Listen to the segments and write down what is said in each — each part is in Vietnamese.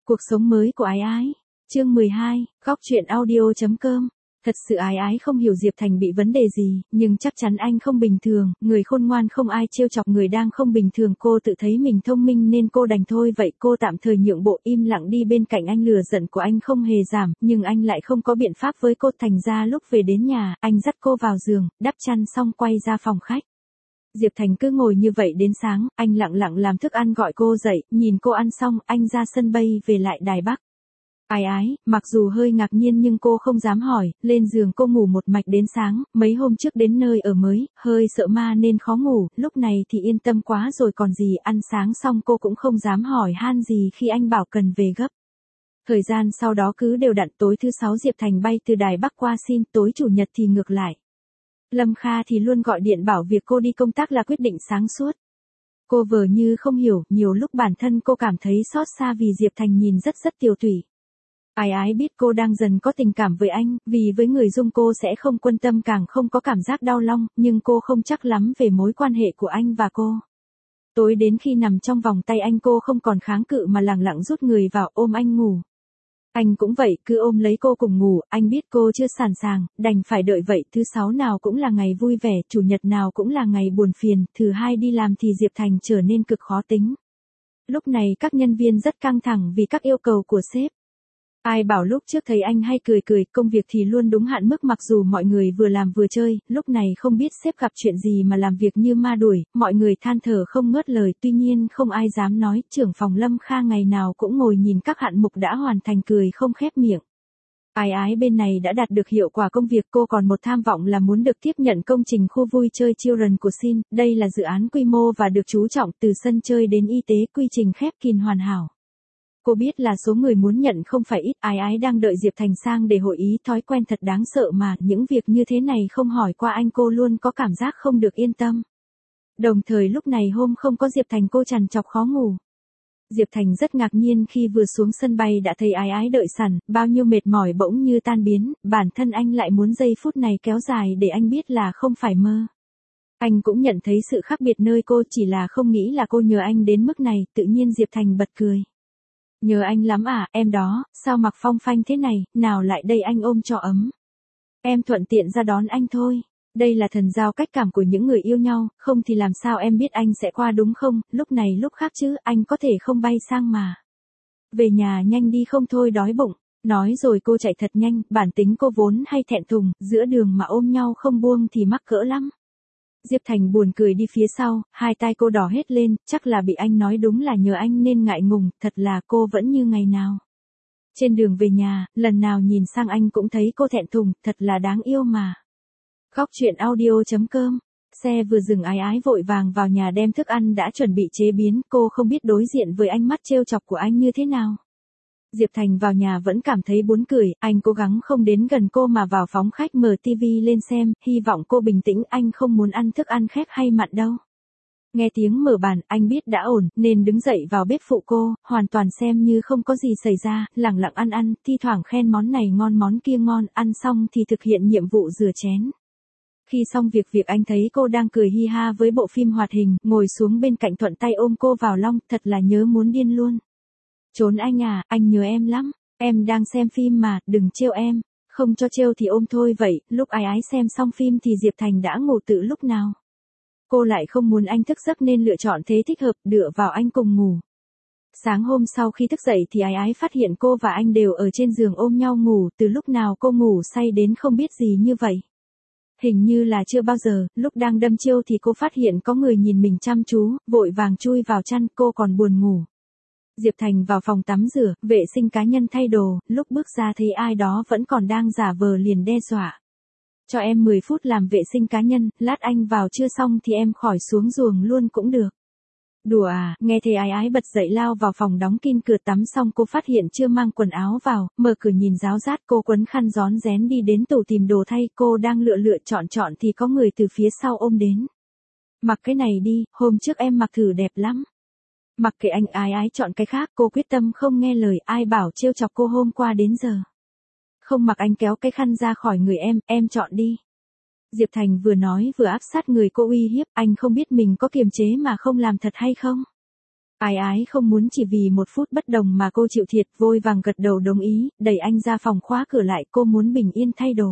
Cuộc sống mới của Ái Ái. Chương 12, góc truyện audio.com. Thật sự Ái Ái không hiểu Diệp Thành bị vấn đề gì, nhưng chắc chắn anh không bình thường, người khôn ngoan không ai trêu chọc người đang không bình thường. Cô tự thấy mình thông minh nên cô đành thôi vậy. Cô tạm thời nhượng bộ im lặng đi bên cạnh anh. Lửa giận của anh không hề giảm, nhưng anh lại không có biện pháp với cô. Thành ra lúc về đến nhà, anh dắt cô vào giường, đắp chăn xong quay ra phòng khách. Diệp Thành cứ ngồi như vậy đến sáng, anh lặng lặng làm thức ăn gọi cô dậy, nhìn cô ăn xong, anh ra sân bay về lại Đài Bắc. Ái Ái, mặc dù hơi ngạc nhiên nhưng cô không dám hỏi, lên giường cô ngủ một mạch đến sáng, mấy hôm trước đến nơi ở mới, hơi sợ ma nên khó ngủ, lúc này thì yên tâm quá rồi còn gì. Ăn sáng xong cô cũng không dám hỏi han gì khi anh bảo cần về gấp. Thời gian sau đó cứ đều đặn. Tối thứ 6 Diệp Thành bay từ Đài Bắc qua Sin, tối chủ nhật thì ngược lại. Lâm Kha thì luôn gọi điện bảo việc cô đi công tác là quyết định sáng suốt. Cô vờ như không hiểu, nhiều lúc bản thân cô cảm thấy xót xa vì Diệp Thành nhìn rất tiều tụy. Ái Ái biết cô đang dần có tình cảm với anh, vì với người Dung cô sẽ không quan tâm càng không có cảm giác đau lòng, nhưng cô không chắc lắm về mối quan hệ của anh và cô. Tối đến khi nằm trong vòng tay anh cô không còn kháng cự mà lẳng lặng rút người vào ôm anh ngủ. Anh cũng vậy, cứ ôm lấy cô cùng ngủ. Anh biết cô chưa sẵn sàng, đành phải đợi vậy. Thứ 6 nào cũng là ngày vui vẻ, chủ nhật nào cũng là ngày buồn phiền, thứ 2 đi làm thì Diệp Thành trở nên cực khó tính. Lúc này các nhân viên rất căng thẳng vì các yêu cầu của sếp. Ai bảo lúc trước thấy anh hay cười, công việc thì luôn đúng hạn mức. Mặc dù mọi người vừa làm vừa chơi, lúc này không biết sếp gặp chuyện gì mà làm việc như ma đuổi, mọi người than thở không ngớt lời. Tuy nhiên không ai dám nói. Trưởng phòng Lâm Kha ngày nào cũng ngồi nhìn các hạng mục đã hoàn thành cười không khép miệng. Ái Ái bên này đã đạt được hiệu quả công việc, cô còn một tham vọng là muốn được tiếp nhận công trình khu vui chơi Children của Sin. Đây là dự án quy mô và được chú trọng từ sân chơi đến y tế, quy trình khép kín hoàn hảo. Cô biết là số người muốn nhận không phải ít. Ái Ái đang đợi Diệp Thành sang để hội ý. Thói quen thật đáng sợ mà, những việc như thế này không hỏi qua anh cô luôn có cảm giác không được yên tâm. Đồng thời lúc này hôm không có Diệp Thành cô trằn trọc khó ngủ. Diệp Thành rất ngạc nhiên khi vừa xuống sân bay đã thấy Ái Ái đợi sẵn, bao nhiêu mệt mỏi bỗng như tan biến, bản thân anh lại muốn giây phút này kéo dài để anh biết là không phải mơ. Anh cũng nhận thấy sự khác biệt nơi cô, chỉ là không nghĩ là cô nhớ anh đến mức này. Tự nhiên Diệp Thành bật cười. Nhớ anh lắm à, em đó, sao mặc phong phanh thế này, nào lại đây anh ôm cho ấm. Em thuận tiện ra đón anh thôi. Đây là thần giao cách cảm của những người yêu nhau, không thì làm sao em biết anh sẽ qua đúng không, lúc này lúc khác chứ, anh có thể không bay sang mà. Về nhà nhanh đi không thôi đói bụng. Nói rồi cô chạy thật nhanh, bản tính cô vốn hay thẹn thùng, giữa đường mà ôm nhau không buông thì mắc cỡ lắm. Diệp Thành buồn cười đi phía sau, hai tay cô đỏ hết lên, chắc là bị anh nói đúng là nhờ anh nên ngại ngùng, thật là cô vẫn như ngày nào. Trên đường về nhà, lần nào nhìn sang anh cũng thấy cô thẹn thùng, thật là đáng yêu mà. Góc truyện audio.com. Xe vừa dừng, Ái Ái vội vàng vào nhà đem thức ăn đã chuẩn bị chế biến, cô không biết đối diện với ánh mắt trêu chọc của anh như thế nào. Diệp Thành vào nhà vẫn cảm thấy buồn cười, anh cố gắng không đến gần cô mà vào phòng khách mở tivi lên xem, hy vọng cô bình tĩnh. Anh không muốn ăn thức ăn khét hay mặn đâu. Nghe tiếng mở bàn, anh biết đã ổn, nên đứng dậy vào bếp phụ cô, hoàn toàn xem như không có gì xảy ra, lẳng lặng ăn, thi thoảng khen món này ngon món kia ngon, ăn xong thì thực hiện nhiệm vụ rửa chén. Khi xong việc anh thấy cô đang cười hi ha với bộ phim hoạt hình, ngồi xuống bên cạnh thuận tay ôm cô vào lòng, thật là nhớ muốn điên luôn. Trốn anh à, anh nhớ em lắm, em đang xem phim mà, đừng trêu em, không cho trêu thì ôm thôi vậy. Lúc Ái Ái xem xong phim thì Diệp Thành đã ngủ từ lúc nào. Cô lại không muốn anh thức giấc nên lựa chọn thế thích hợp, dựa vào anh cùng ngủ. Sáng hôm sau khi thức dậy thì Ái Ái phát hiện cô và anh đều ở trên giường ôm nhau ngủ, từ lúc nào cô ngủ say đến không biết gì như vậy. Hình như là chưa bao giờ, lúc đang đâm chiêu thì cô phát hiện có người nhìn mình chăm chú, vội vàng chui vào chăn, cô còn buồn ngủ. Diệp Thành vào phòng tắm rửa, vệ sinh cá nhân thay đồ, lúc bước ra thấy ai đó vẫn còn đang giả vờ liền đe dọa. Cho em 10 phút làm vệ sinh cá nhân, lát anh vào chưa xong thì em khỏi xuống giường luôn cũng được. Đùa à, nghe thấy Ái Ái bật dậy lao vào phòng đóng kín cửa tắm xong cô phát hiện chưa mang quần áo vào, mở cửa nhìn ráo rát, cô quấn khăn rón rén đi đến tủ tìm đồ thay, cô đang lựa chọn thì có người từ phía sau ôm đến. Mặc cái này đi, hôm trước em mặc thử đẹp lắm. Mặc kệ anh, Ái Ái chọn cái khác, cô quyết tâm không nghe lời, ai bảo trêu chọc cô hôm qua đến giờ. Không mặc, anh kéo cái khăn ra khỏi người em chọn đi. Diệp Thành vừa nói vừa áp sát người cô uy hiếp, anh không biết mình có kiềm chế mà không làm thật hay không? Ái ái không muốn chỉ vì một phút bất đồng mà cô chịu thiệt, vội vàng gật đầu đồng ý, đẩy anh ra phòng khóa cửa lại, cô muốn bình yên thay đồ.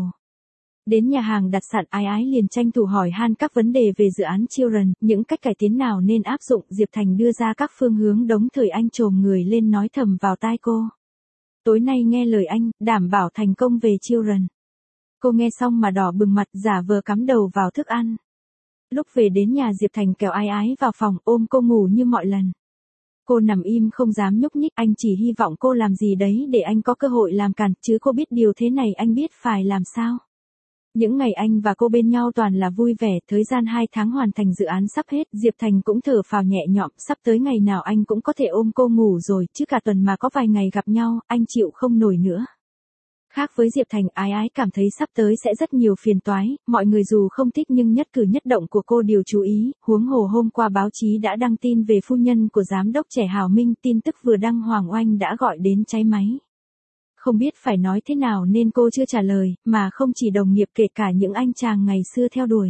Đến nhà hàng đặt sẵn, ái ái liền tranh thủ hỏi han các vấn đề về dự án Children, những cách cải tiến nào nên áp dụng, Diệp Thành đưa ra các phương hướng đống thời anh chồm người lên nói thầm vào tai cô. Tối nay nghe lời anh, đảm bảo thành công về Children. Cô nghe xong mà đỏ bừng mặt, giả vờ cắm đầu vào thức ăn. Lúc về đến nhà Diệp Thành kéo ái ái vào phòng, ôm cô ngủ như mọi lần. Cô nằm im không dám nhúc nhích, anh chỉ hy vọng cô làm gì đấy để anh có cơ hội làm cản, chứ cô biết điều thế này anh biết phải làm sao. Những ngày anh và cô bên nhau toàn là vui vẻ, thời gian 2 tháng hoàn thành dự án sắp hết, Diệp Thành cũng thở phào nhẹ nhõm, sắp tới ngày nào anh cũng có thể ôm cô ngủ rồi, chứ cả tuần mà có vài ngày gặp nhau, anh chịu không nổi nữa. Khác với Diệp Thành, ái ái cảm thấy sắp tới sẽ rất nhiều phiền toái, mọi người dù không thích nhưng nhất cử nhất động của cô đều chú ý, huống hồ hôm qua báo chí đã đăng tin về phu nhân của giám đốc trẻ Hào Minh, tin tức vừa đăng Hoàng Oanh đã gọi đến cháy máy. Không biết phải nói thế nào nên cô chưa trả lời, mà không chỉ đồng nghiệp kể cả những anh chàng ngày xưa theo đuổi.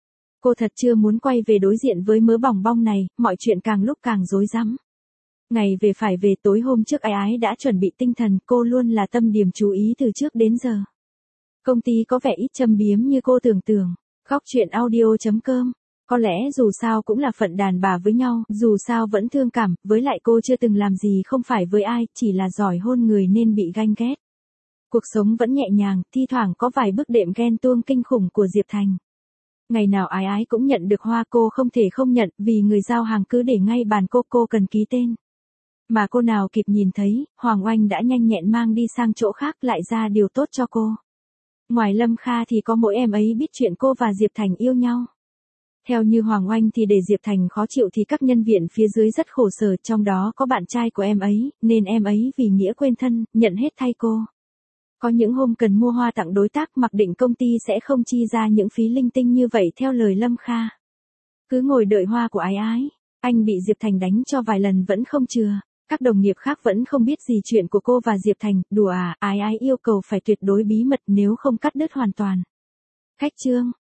Cô thật chưa muốn quay về đối diện với mớ bòng bong này, mọi chuyện càng lúc càng rối rắm. Ngày về phải về, tối hôm trước ái ái đã chuẩn bị tinh thần, cô luôn là tâm điểm chú ý từ trước đến giờ. Công ty có vẻ ít châm biếm như cô tưởng tượng. Góc truyện audio.com. Có lẽ dù sao cũng là phận đàn bà với nhau, dù sao vẫn thương cảm, với lại cô chưa từng làm gì không phải với ai, chỉ là giỏi hôn người nên bị ganh ghét. Cuộc sống vẫn nhẹ nhàng, thi thoảng có vài bước đệm ghen tuông kinh khủng của Diệp Thành. Ngày nào ái ái cũng nhận được hoa, cô không thể không nhận, vì người giao hàng cứ để ngay bàn cô cần ký tên. Mà cô nào kịp nhìn thấy, Hoàng Oanh đã nhanh nhẹn mang đi sang chỗ khác, lại ra điều tốt cho cô. Ngoài Lâm Kha thì có mỗi em ấy biết chuyện cô và Diệp Thành yêu nhau. Theo như Hoàng Oanh thì để Diệp Thành khó chịu thì các nhân viên phía dưới rất khổ sở, trong đó có bạn trai của em ấy, nên em ấy vì nghĩa quên thân, nhận hết thay cô. Có những hôm cần mua hoa tặng đối tác, mặc định công ty sẽ không chi ra những phí linh tinh như vậy theo lời Lâm Kha. Cứ ngồi đợi hoa của ái ái, anh bị Diệp Thành đánh cho vài lần vẫn không chừa. Các đồng nghiệp khác vẫn không biết gì chuyện của cô và Diệp Thành, đùa à, ái ái yêu cầu phải tuyệt đối bí mật nếu không cắt đứt hoàn toàn. Khách chương.